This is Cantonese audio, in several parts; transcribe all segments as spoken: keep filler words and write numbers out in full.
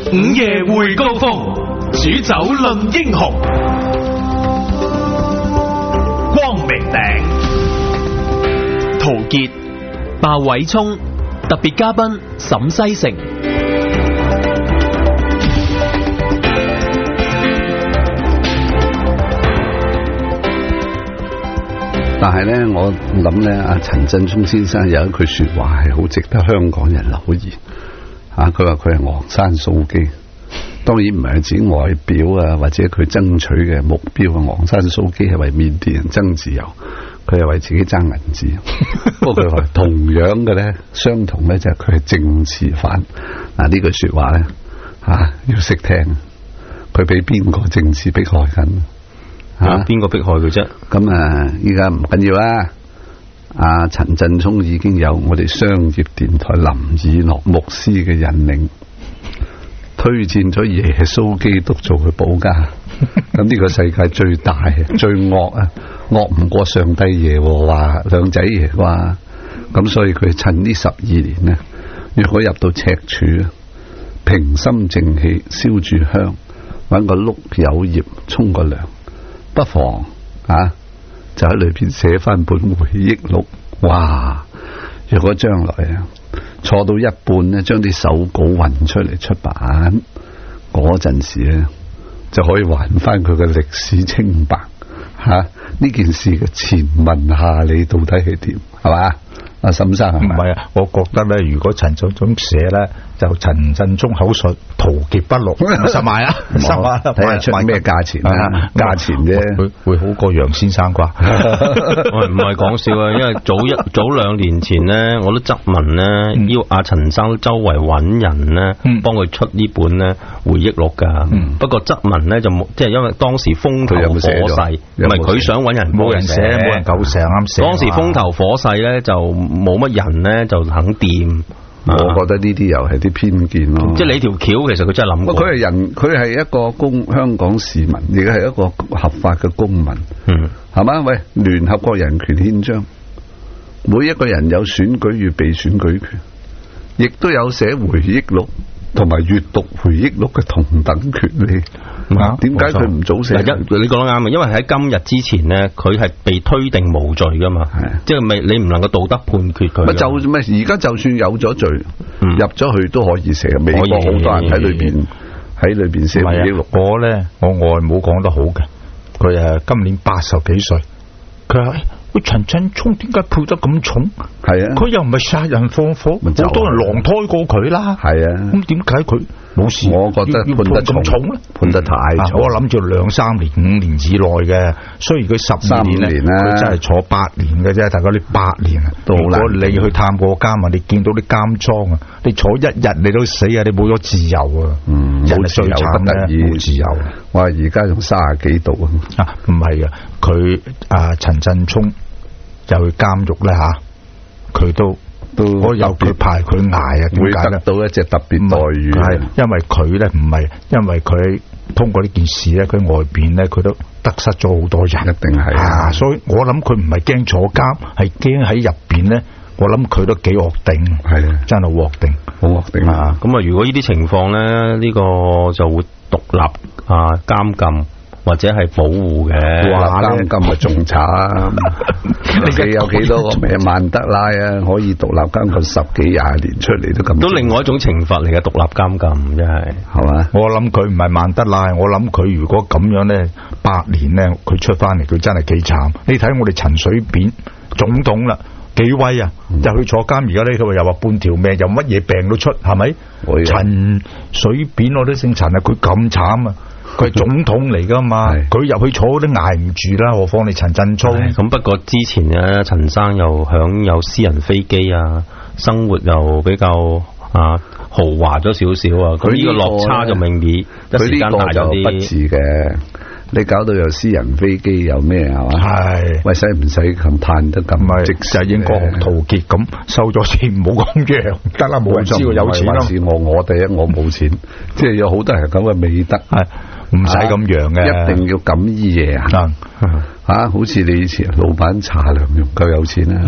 午夜會高峰，煮酒論英雄。光明頂， 陶傑、鮑偉聰，特別嘉賓沈西城。 但係咧，我諗咧，阿陳振聰先生有一句說話係好值得香港人留意。啊，佢話佢係昂山素姬，當然唔係指外表啊，或者佢爭取嘅目標啊。昂山素姬係為緬甸人爭自由，佢係為自己爭銀紙。不過佢話同樣嘅咧，相同咧就係佢係政治犯。嗱，呢句說話咧，啊要識聽。佢俾邊個政治迫害緊？ 吓，邊個迫害佢啫？ 咁啊，依家唔緊要啦。阿陳振聰已經有我哋商業電台林以諾牧師嘅引領，推薦咗耶穌基督做佢保家。咁呢個世界最大最惡啊，惡唔過上帝耶和華兩仔爺啩。咁所以佢趁呢十二年呢，如果入到赤柱，平心靜氣燒住香，搵個碌柚葉沖個涼，不妨啊就喺裏邊寫翻本回憶錄。哇！如果將來啊坐到一半咧，將啲手稿運出嚟出版，嗰陣時咧就可以還翻佢嘅歷史清白。吓、啊、呢件事嘅前文下理到底係點？係嘛？阿沈生唔係啊，我覺得咧，如果陳振聰寫咧，就陳振聰口述，陶傑筆錄，實賣啊，實賣睇下出咩價錢啊，價錢啫， 會會好過楊先生啩？ 唔係講笑啊，因為早一早兩年前咧，我都質問咧，要阿陳生周圍揾人咧，幫佢出呢本咧回憶錄噶。不過質問咧就冇，即係因為當時風頭火勢，唔係佢想揾人， 冇人寫，冇人夠成啱寫。 當時風頭火勢咧就冇乜人咧就肯掂。 我覺得呢啲又係啲偏見咯。 即係你條橋，其實佢真係諗過。 佢係人，佢係一個公香港市民，亦係一個合法嘅公民。嗯，係嘛？喂，聯合國人權憲章，每一個人有選舉與被選舉權，亦都有寫回憶錄同埋閱讀回憶錄嘅同等權利。點解佢唔早寫？ 你講得啱啊！因為喺今日之前咧，佢係被推定無罪噶嘛，即係未你唔能夠道德判決佢。 就咩？而家就算有咗罪，嗯、入咗去都可以寫。美國好多人喺裏邊喺裏邊寫回憶錄。 我咧，我外母講得好嘅，佢誒今年八十幾歲，佢話：喂，陳振聰點解判得咁重？係啊，佢又唔係殺人放火，好、就是、多人狼胎過佢啦。係啊，咁點解佢？冇事， 我覺得判得重，重判得太重。 我諗住兩三年、五年以內嘅，雖然佢十二年咧，佢真係坐八年嘅啫。大家你八年啊，如果你去探過監啊，你見到啲監倉啊，你坐一日你都死啊，你冇咗自由啊。嗯，冇自由不得已，冇自由。 哇，而家仲三十幾度啊！ 啊，唔係啊，佢啊陳振聰又去監獄咧吓，佢都。我有佢排佢挨啊， 會得到一隻特別待遇。 係因為佢咧唔係，因為佢通過呢件事咧，佢外邊咧佢都得失咗好多人。 一定係啊，所以我諗佢唔係驚坐監，係驚喺入邊咧。我諗佢都幾惡定，係啊，真係惡定， 好惡定啊！ 咁啊，如果呢啲情況咧，呢、這個就會獨立啊監禁。或者係保護嘅， 哇！監禁咪仲慘，你有幾多個咩曼德拉啊？可以獨立監禁十幾廿年出嚟都咁， 都另外一種懲罰嚟嘅獨立監禁，真係係嘛？ 我諗佢唔係曼德拉，我諗佢如果咁樣咧，八年咧，佢出翻嚟，佢真係幾慘。你睇我哋陳水扁總統啦，幾威啊！嗯、又去坐監，而家呢佢又話半條命，又乜嘢病都出，係咪？陳水扁我都姓陳啊，佢咁慘啊！佢係總統嚟噶嘛，佢入去坐都挨唔住啦，何況你陳振聰。 咁不過之前咧，陳生又享有私人飛機啊，生活又比較啊豪華咗少少啊，佢呢個落差就明顯一時間大咗啲。 不智嘅，你搞到有私人飛機有咩係嘛？係，喂，使唔使咁嘆得咁？ 咪直就應該學陶傑咁收咗錢，唔好咁樣得啦，冇人知道有錢咯。 是我我第一我冇錢，即係有好多人咁嘅美德係。 唔使咁樣嘅， 一定要咁醫嘢啊！啊，好似你以前老闆茶良容夠有錢啦，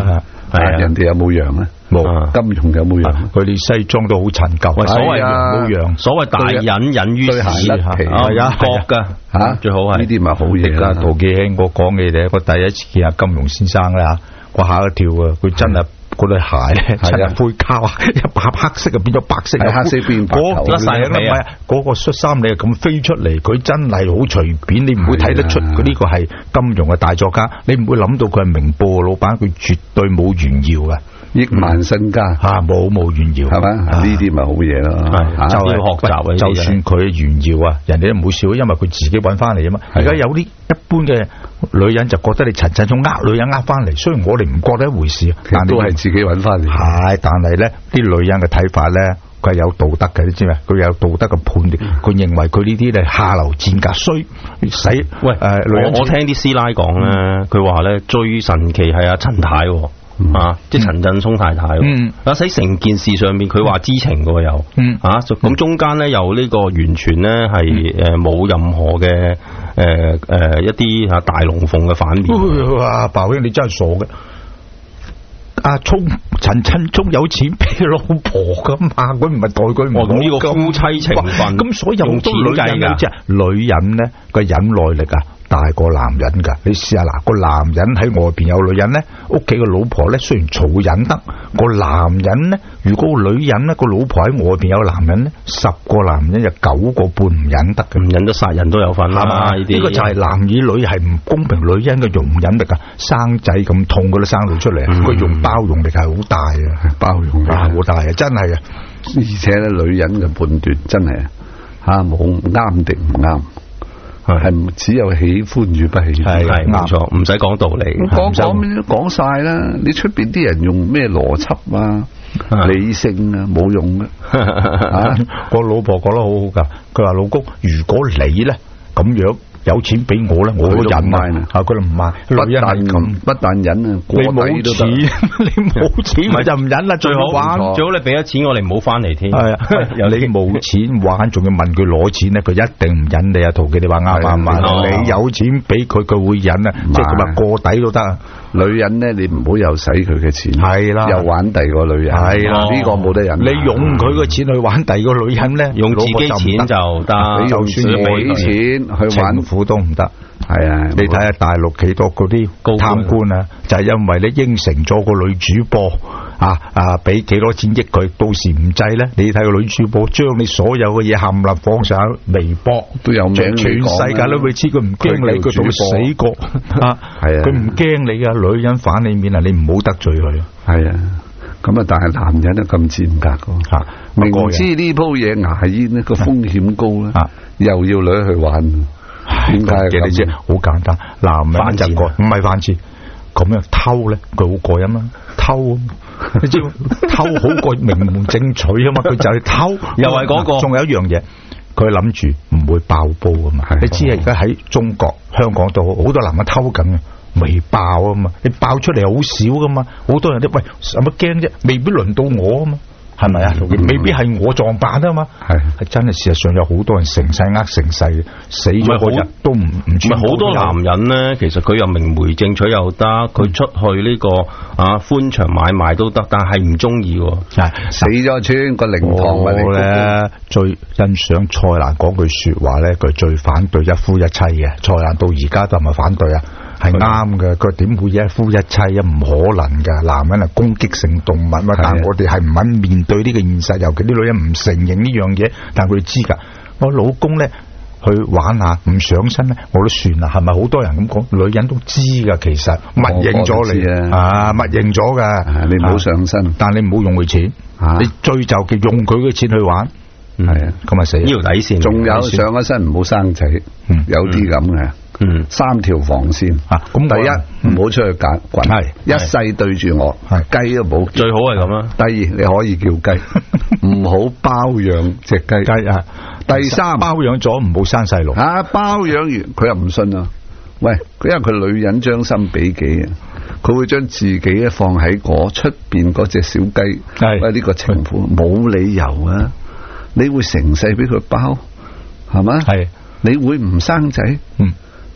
係人哋有冇羊咧？ 冇， 金庸有冇羊？ 佢哋西裝都好陳舊。 喂，所謂冇羊， 所謂大隱隱於市， 係啊， 覺噶吓， 最好係呢啲咪好嘢啦。 陶傑興我講嘅咧，我第一次見阿金庸先生咧吓，我嚇一跳啊！佢真係嗰對鞋咧，真係灰膠啊，一把黑色就變咗白色， 黑色變白頭， 嗰領咧唔係嗰個恤衫你係咁飛出嚟，佢真係好隨便，你唔會睇得出佢呢個係金庸嘅大作家，你唔會諗到佢係明報嘅老闆，佢絕對冇炫耀嘅。 億萬身家吓，冇冇炫耀係嘛？呢啲咪好嘢咯， 就係學習。就算佢炫耀啊，人哋都唔會笑，因為佢自己搵翻嚟啊嘛。而家有啲一般嘅女人就覺得你陳振聰呃女人呃翻嚟，雖然我哋唔覺得一回事，但都係自己搵翻嚟。 係，但係咧啲女人嘅睇法咧，佢係有道德嘅，你知咪？佢有道德嘅判斷，佢認為佢呢啲咧下流賤格衰使。喂，誒，女人我聽啲師奶講咧，佢話咧最神奇係阿陳太。嗯、啊！即係陳振聰太太，嗯，啊喺成件事上面佢話知情嘅又，嗯，啊咁中間咧又呢個完全咧係誒冇任何嘅誒誒一啲啊大龍鳳嘅反面。 哇！鮑兄你真係傻嘅。阿聰陳振聰有錢俾老婆噶嘛？佢唔係代佢唔好咁呢個夫妻情分， 咁所以好多女人即係女人咧個忍耐力啊大過男人噶。你試下嗱，個男人喺外邊有女人咧，屋企個老婆咧雖然嘈忍得，個男人咧如果個女人咧個老婆喺外邊有男人咧，十個男人有九個半唔忍得嘅， 唔忍得殺人都有份啦。呢呢個就係男與女係唔公平，女人嘅容忍力啊，生仔咁痛佢都生到出嚟，佢、嗯、用包容力係好大啊， 包容力好大啊，真係啊！ 而且咧，女人嘅判斷真係吓冇啱定唔啱，係只有喜歡與不喜歡， 係冇錯，唔使講道理， 講講講晒啦。你出邊啲人用咩邏輯啊、理性啊，冇用嘅。啊， 我老婆講得好好噶，佢話老公，如果你咧咁樣。有錢俾我咧，我都忍啊！啊，佢都唔買， 不但咁，不但忍啊， 你冇錢，你冇錢咪就唔忍啦。最好玩，最好你俾咗錢我哋唔好翻嚟添。 係啊，你冇錢玩，仲要問佢攞錢咧，佢一定唔忍你啊！陶傑，你話啱唔啱？你有錢俾佢，佢會忍啊！即係佢話過底都得啊！ 女人咧，你唔好又使佢嘅錢， 係啦， 又玩第二個女人，係啦，呢個冇得忍。 你用佢嘅錢去玩第二個女人咧， 用自己錢就得， 你就算俾錢去玩苦都唔得。係啊，你睇下大陸幾多嗰啲貪官啊，就係因為你應承咗個女主播啊啊，俾幾多錢益佢，到時唔制咧，你睇個女主播將你所有嘅嘢冚唪唥放上微博， 都有名， 全世界都會知，佢唔驚你，佢仲會死過啊！係啊，佢唔驚你噶，女人反你面啊，你唔好得罪佢。 係啊，咁啊，但係男人啊咁賤格噶吓，明知呢鋪嘢牙煙呢個風險高咧，又要女去玩。點解嘅？你知好簡單，男人就過唔係犯賤，咁樣偷咧，佢好過癮啊！偷，你知偷好過名門正娶啊嘛，佢就係偷， 又係嗰個。 仲有一樣嘢，佢諗住唔會爆煲啊嘛。你知啊，而家喺中國、香港都好多男人偷緊啊，未爆啊嘛。你爆出嚟好少噶嘛，好多人都喂，有乜驚啫？未必輪到我啊嘛。係咪啊？未必係我撞板啊嘛，係係真係事實上有好多人成世呃成世，死咗嗰日都唔唔知。 好多男人咧，其實佢又明媒正娶又得，佢出去呢個啊歡場買賣都得，但係唔中意。 係死咗村個靈堂我咧最欣賞蔡瀾講句說話咧，佢最反對一夫一妻嘅。蔡瀾到而家都係咪反對啊？係啱嘅，佢點會一夫一妻啊？唔可能噶，男人係攻擊性動物嘛。但係我哋係唔肯面對呢個現實，尤其啲女人唔承認呢樣嘢，但係佢哋知噶。我老公咧去玩下，唔上身咧，我都算啦。係咪好多人咁講？女人都知噶，其實默認咗你啊，默認咗噶。 你唔好上身，啊、 但你唔好用佢錢，啊、你最就嘅用佢嘅錢去玩，係啊，咁咪死。呢條底線， 仲有上咗身唔好生仔，嗯、有啲咁嘅。嗯，三條防線啊！咁第一唔好、嗯、出去滾，係一世對住我，係雞都冇， 最好係咁啦。 第二你可以叫雞，唔好包養隻雞雞啊！第三包養咗唔好生細路啊！包養完佢又唔信啊！喂，因為佢女人將心比己啊，佢會將自己咧放喺嗰出邊嗰隻小雞，喂呢個情婦冇理由啊！你會成世俾佢包係嘛？係你會唔生仔？嗯。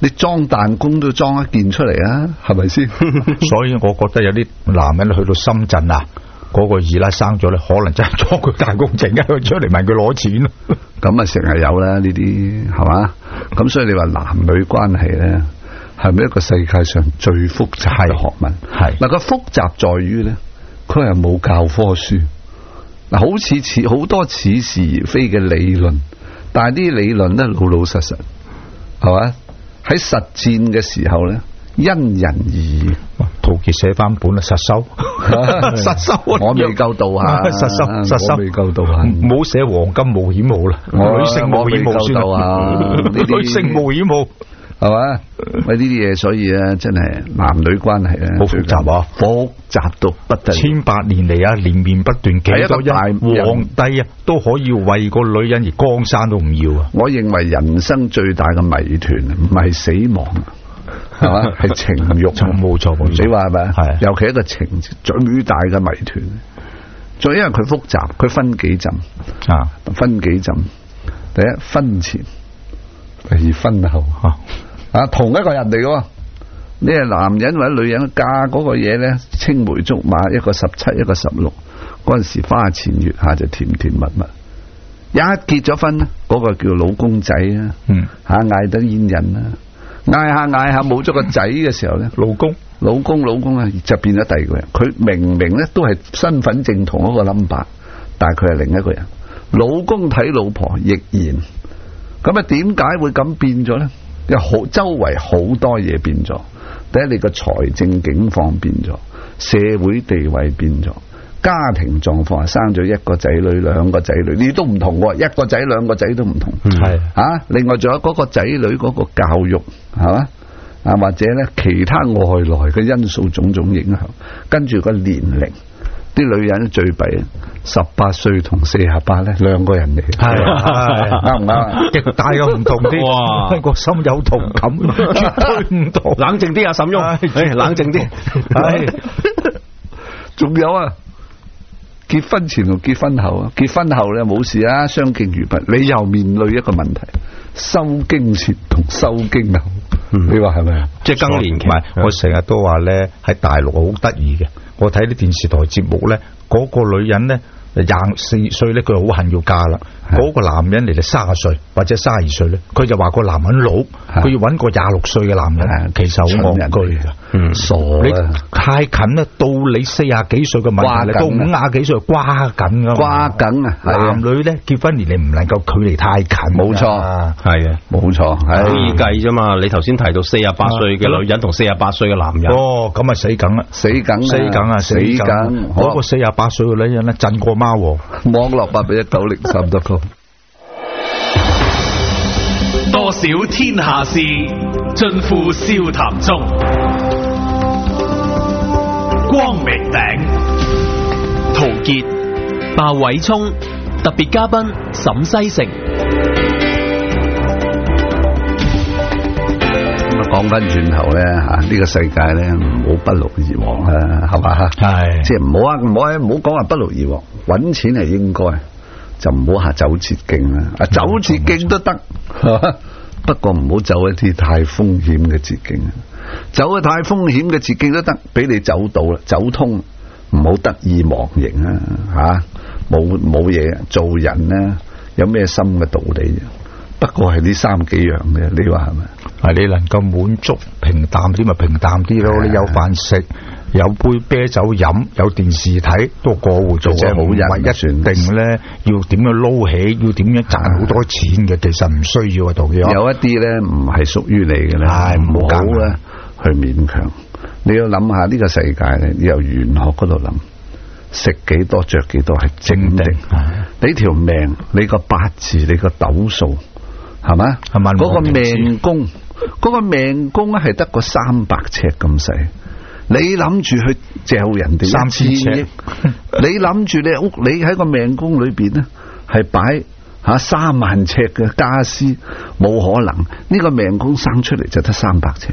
你裝彈弓都裝一件出嚟啊，係咪先？ 所以我覺得有啲男人去到深圳啊，嗰、那個二奶生咗咧，可能真係裝佢彈弓整一佢出嚟問佢攞錢咯。 咁啊，成日有啦呢啲，係嘛？咁所以你話男女關係咧，係咪一個世界上最複雜嘅學問？係嗱，個複雜在於咧，佢係冇教科書。嗱，好似似好多似是而非嘅理論，但係啲理論咧老老實實，係嘛？喺實戰嘅時候咧，因人而異。 陶傑寫翻本啦，實修，實修， 我未夠到啊， 實修，實修， 我未夠到啊， 唔好寫黃金冒險號啦，女性冒險號算啊，女性冒險號。 係嘛？喂，呢啲嘢，所以咧，真係男女關係咧， 好複雜啊， 複雜到不得了。千百年嚟啊，連綿不斷，幾多大皇帝啊，都可以為個女人而江山都唔要啊！ 我認為人生最大嘅謎團唔係死亡，係嘛？係情欲。 冇錯冇錯， 你話係咪？ 係， 尤其一個情最大嘅謎團。再因為佢複雜，佢分幾陣啊？分幾陣？第一，婚前；第二，婚後。啊啊，同一個人嚟嘅，你係男人或者女人嫁嗰個嘢咧，青梅竹馬，一個十七，一個十六，嗰陣時花前月下就甜甜蜜蜜。一結咗婚咧，嗰、嗰個叫老公仔啊，嗯，吓嗌得煙癮啦，嗌下嗌下冇咗個仔嘅時候咧，老公老公老公啊，就變咗第二個人。佢明明咧都係身份證同一個 number， 但係佢係另一個人。老公睇老婆亦然，咁啊點解會咁變咗咧？有好周圍好多嘢變咗，第一你個財政境況變咗，社會地位變咗，家庭狀況生咗一個仔女兩個仔女，你都唔同，一個仔兩個仔都唔同，係啊，另外仲有嗰個仔女嗰個教育係嘛啊，或者咧其他外來嘅因素種種影響，跟住個年齡。啲女人最弊，十八歲同四十八咧，兩個人嚟，係啱唔啱？極大嘅唔同啲，哇！個心有同感，絕對唔同。 冷靜啲啊，沈翁，冷靜啲。 係，仲有啊，結婚前同結婚後啊，結婚後咧冇事啊，相敬如賓。你又面對一個問題，收經前同收經後，嗯、你話係咪啊？ 即係更年期。唔係，我成日都話咧，喺大陸好得意嘅。我睇啲電視台節目咧，嗰、嗰個女人咧廿四歲咧，佢好恨要嫁啦。嗰、嗰個男人嚟到三十歲或者三十二歲咧，佢就話個男人老，佢要搵個廿六歲嘅男人，其實好戇居嘅，嗯，傻你太近啦，到你四廿幾歲嘅問題，到五廿幾歲瓜緊噶， 瓜緊啊！ 男女咧結婚年齡唔能夠距離太近， 冇錯，係啊，冇錯，係可以計啫嘛。你頭先提到四廿八歲嘅女人同四廿八歲嘅男人， 哦，咁啊死梗啦， 死梗， 死梗啊，死梗！嗰個四廿八歲嘅女人咧，震過貓王， 網絡八比一九零三得個。 多少天下事，盡付笑談中。光明頂， 陶傑、鮑偉聰，特別嘉賓沈西城。 講翻轉頭咧吓，呢、這個世界咧唔好不勞而獲啊，係嘛？係，即係唔好啊，唔好唔好講話不勞而獲，搵錢係應該。就唔好下走捷徑啦，啊走捷徑都得，不過唔好走一啲太風險嘅捷徑，走一太風險嘅捷徑都得，俾你走到啦，走通，唔好得意忘形啊，吓冇冇嘢，做人咧有咩深嘅道理？不過係呢三幾樣嘅，你話係咪？ 係你能夠滿足平淡啲咪平淡啲咯，你有飯食。有杯啤酒飲，有電視睇，都過戶做嘅好人，一定咧要點樣撈起，要點樣賺好多錢嘅，其實唔需要啊，道理。 有一啲咧唔係屬於你嘅咧，係唔好咧去勉強。你要諗下呢個世界咧，你由玄學嗰度諗，食幾多着幾多係正定。你條命，你個八字，你個斗數，係嘛？嗰個命宮，嗰個命宮咧係得個三百尺咁細。你諗住去借人哋三千億，你諗住你屋，你喺個命宮裏邊咧係擺吓三萬尺嘅家私，冇可能。呢個命宮生出嚟就得三百尺，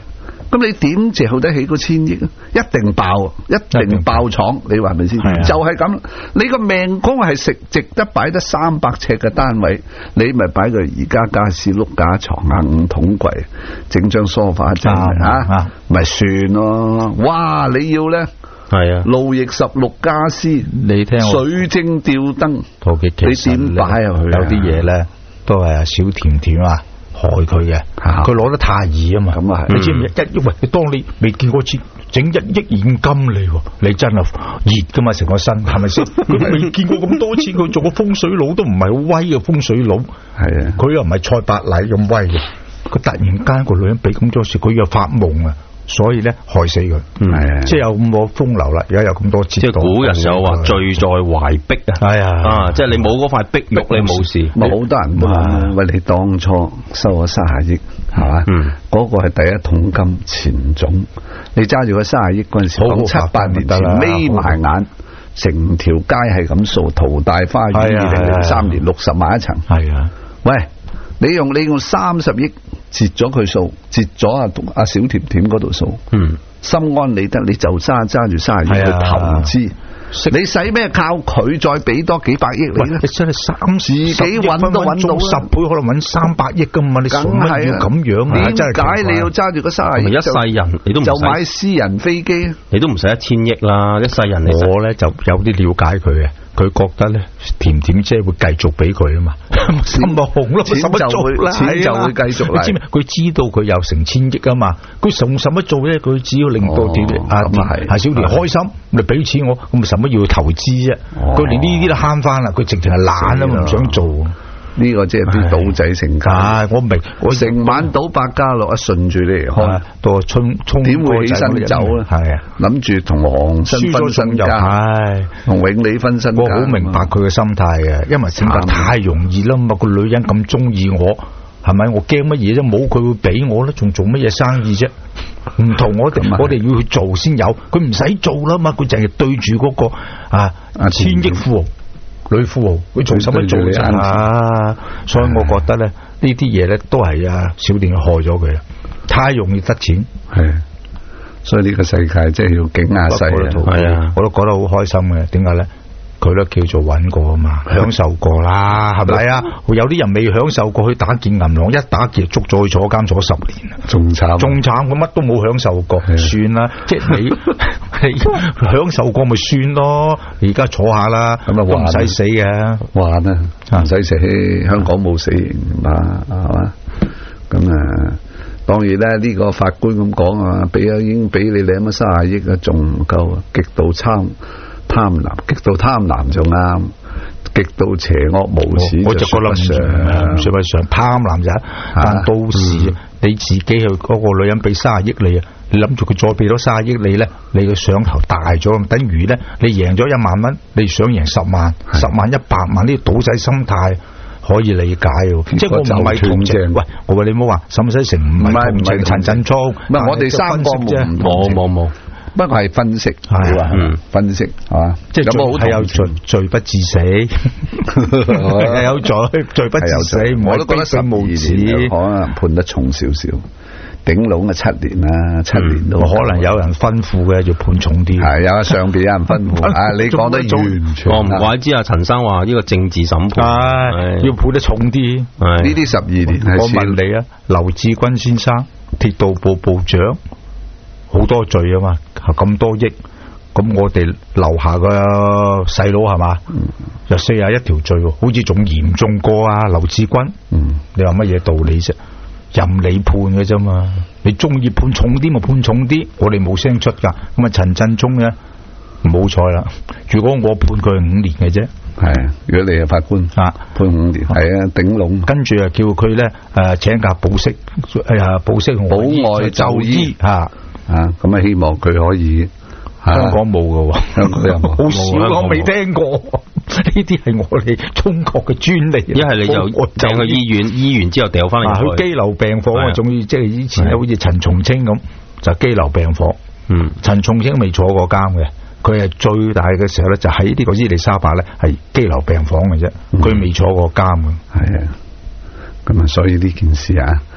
咁你點借得起嗰千億啊？一定爆，一定爆廠，你話係咪先？就係咁，你個命宮係食值得擺得三百尺嘅單位，你咪擺個宜家家私、碌架床啊、五桶櫃，整張梳化真係啊，咪算咯。哇！你要咧？ 係啊， 路易十六家私， 你聽水晶吊燈， 你點擺入去？ 有啲嘢咧，都係阿小甜甜啊害佢嘅，佢攞得太易啊嘛。咁啊係，你知唔知一因為你當你未見過錢整一億現金嚟，你真係熱噶嘛成個身，係咪先？佢未見過咁多錢，佢做個風水佬都唔係好威嘅風水佬，係啊，佢又唔係蔡伯禮咁威嘅，佢突然間個女人俾咁多事，佢又發夢啊！所以咧害死佢，係啊，即係有咁多風流啦，而家有咁多折， 即係古人有話罪在懷璧啊，係啊，啊，即係你冇嗰塊璧玉，你冇事。 咪好多人話喂，你當初收咗卅億，係嘛？嗯，嗰個係第一桶金錢種，你揸住個卅億嗰陣時，講七八年前眯埋眼，成條街係咁掃，淘大花園二零零三年六十萬一層，係啊，喂。你用你用三十億截咗佢數，截咗阿阿小甜甜嗰度數，嗯，心安理得，你就揸揸住三十億去投資，你使咩靠佢再俾多幾百億你咧？ 你真係三自己搵都搵到十倍，可能搵三百億噶嘛？你做乜要咁樣啊？ 點解你要揸住個三十億？ 一世人你都唔就買私人飛機， 你都唔使一千億啦，一世人你我咧就有啲了解佢嘅。佢覺得咧，甜甜姐會繼續俾佢啊嘛，心咪紅咯，使乜做啦？ 錢就會繼續嚟。 你知咩？佢知道佢有成千億啊嘛，佢仲使乜做咧？佢只要令到甜啊阿小甜開心，你俾錢我，咁咪使乜要去投資啫？佢連呢啲都慳翻啦，佢直情係懶啊嘛，唔想做。 呢個即係啲賭仔性格。 唉，我明，我成晚賭百家樂，順住你嚟開，到衝衝點會起身走咧？係啊，諗住同黃生分身家，係同永利分身家。我好明白佢嘅心態嘅，因為性格太容易啦嘛。個女人咁中意我，係咪？我驚乜嘢啫？冇佢會俾我咧，仲做乜嘢生意啫？唔同我哋，我哋要去做先有。佢唔使做啦嘛，佢淨係對住嗰個啊千億富豪。女富豪，佢做什麼做啫啊？所以我覺得咧，呢啲嘢咧都係啊小甜害咗佢啦，太容易得錢。係，所以呢個世界真係要景下世啊！係啊，我都覺得好開心嘅。點解咧？佢都叫做揾過啊嘛，享受過啦，係咪啊？有啲人未享受過，去打劫銀行，一打劫捉咗去坐監坐十年啊，仲慘，仲慘，佢乜都冇享受過，算啦。即係你你享受過咪算咯，而家坐下啦，咁啊唔使死嘅，還啊，唔使死，香港冇死刑嘛，係嘛？咁啊，當然咧，呢個法官咁講啊，俾啊已經俾你兩蚊卅億啊，仲唔夠啊，極度參。貪婪，極度貪婪就啱，極度邪惡無恥，我就覺得唔算唔算得上貪婪啫。但到時你自己去嗰個女人俾卅億你啊，你諗住佢再俾多卅億你咧，你個上頭大咗，等於咧你贏咗一萬蚊，你想贏十萬、十萬一百萬，呢個賭仔心態可以理解。即係我唔係同情，喂，我話你唔好話沈世成唔係同情陳振聰，唔係我哋三個啫，冇冇冇。不過係分析，係嘛、嗯？分析係嘛？即係有冇係有罪罪不致死，係有罪罪不致死。我都覺得十二年可能判得重少少，頂籠啊七年啦，七年都、嗯、可能有人吩咐嘅，要判重啲。係有上邊有人吩咐，啊你講得完全。我唔怪之啊，陳生話呢個政治審判，係要判得重啲。呢啲十二年，我問你啊，劉志軍先生，鐵道部部長。好多罪啊嘛，咁多億，咁我哋樓下個細佬係嘛，有四十一條罪，好似仲嚴重過啊劉志軍。嗯，你話乜嘢道理啫？任你判嘅啫嘛，你中意判重啲咪判重啲，我哋冇聲出噶。咁啊陳振聰咧冇彩啦，如果我判佢係五年嘅啫，係，如果你係法官啊判五年，係啊頂籠，跟住啊叫佢咧誒請假保釋，誒保釋保外就醫吓。啊，咁啊希望佢可以，香港冇㗎，香港有冇？好少，我未聽過。呢啲係我哋中國嘅專利。一係你就掟去醫院，醫完之後掉翻嚟去羈留病房啊，仲要即係以前好似陳松青咁，就羈留病房。嗯，陳松青未坐過監嘅，佢係最大嘅時候咧，就喺呢個伊麗莎白咧係羈留病房嘅啫，佢未坐過監嘅。係啊，咁啊，所以呢件事啊。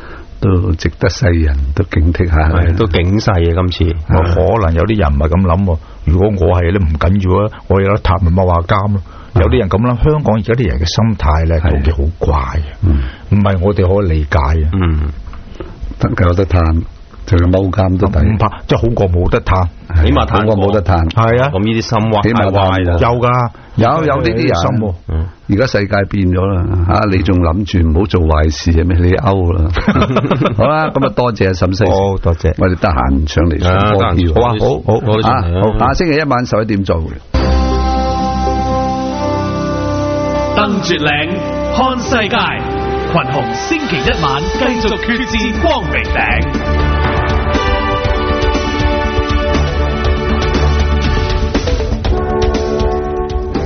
都值得世人都警惕下， 都警世啊！今次可能有啲人唔係咁諗，如果我係咧唔緊要啊，我有得探咪踎下監咯。有啲人咁諗，香港而家啲人嘅心態咧，都幾好怪嘅，唔係我哋可以理解啊。嗯， 得有得探，就要踎監都抵， 唔怕，即係好過冇得探， 起碼探過冇得探。係啊， 咁呢啲心話起碼壞啦， 有噶， 有有呢啲人。而家世界變咗啦，吓你仲諗住唔好做壞事係咩？你勾啦。好啦，咁啊多謝阿沈西， 好多謝， 我哋得閒上嚟上歌票， 好啊，好好啊，好，下星期一晚十一點再會。 登絕嶺看世界，群雄星期一晚繼續決戰光明頂。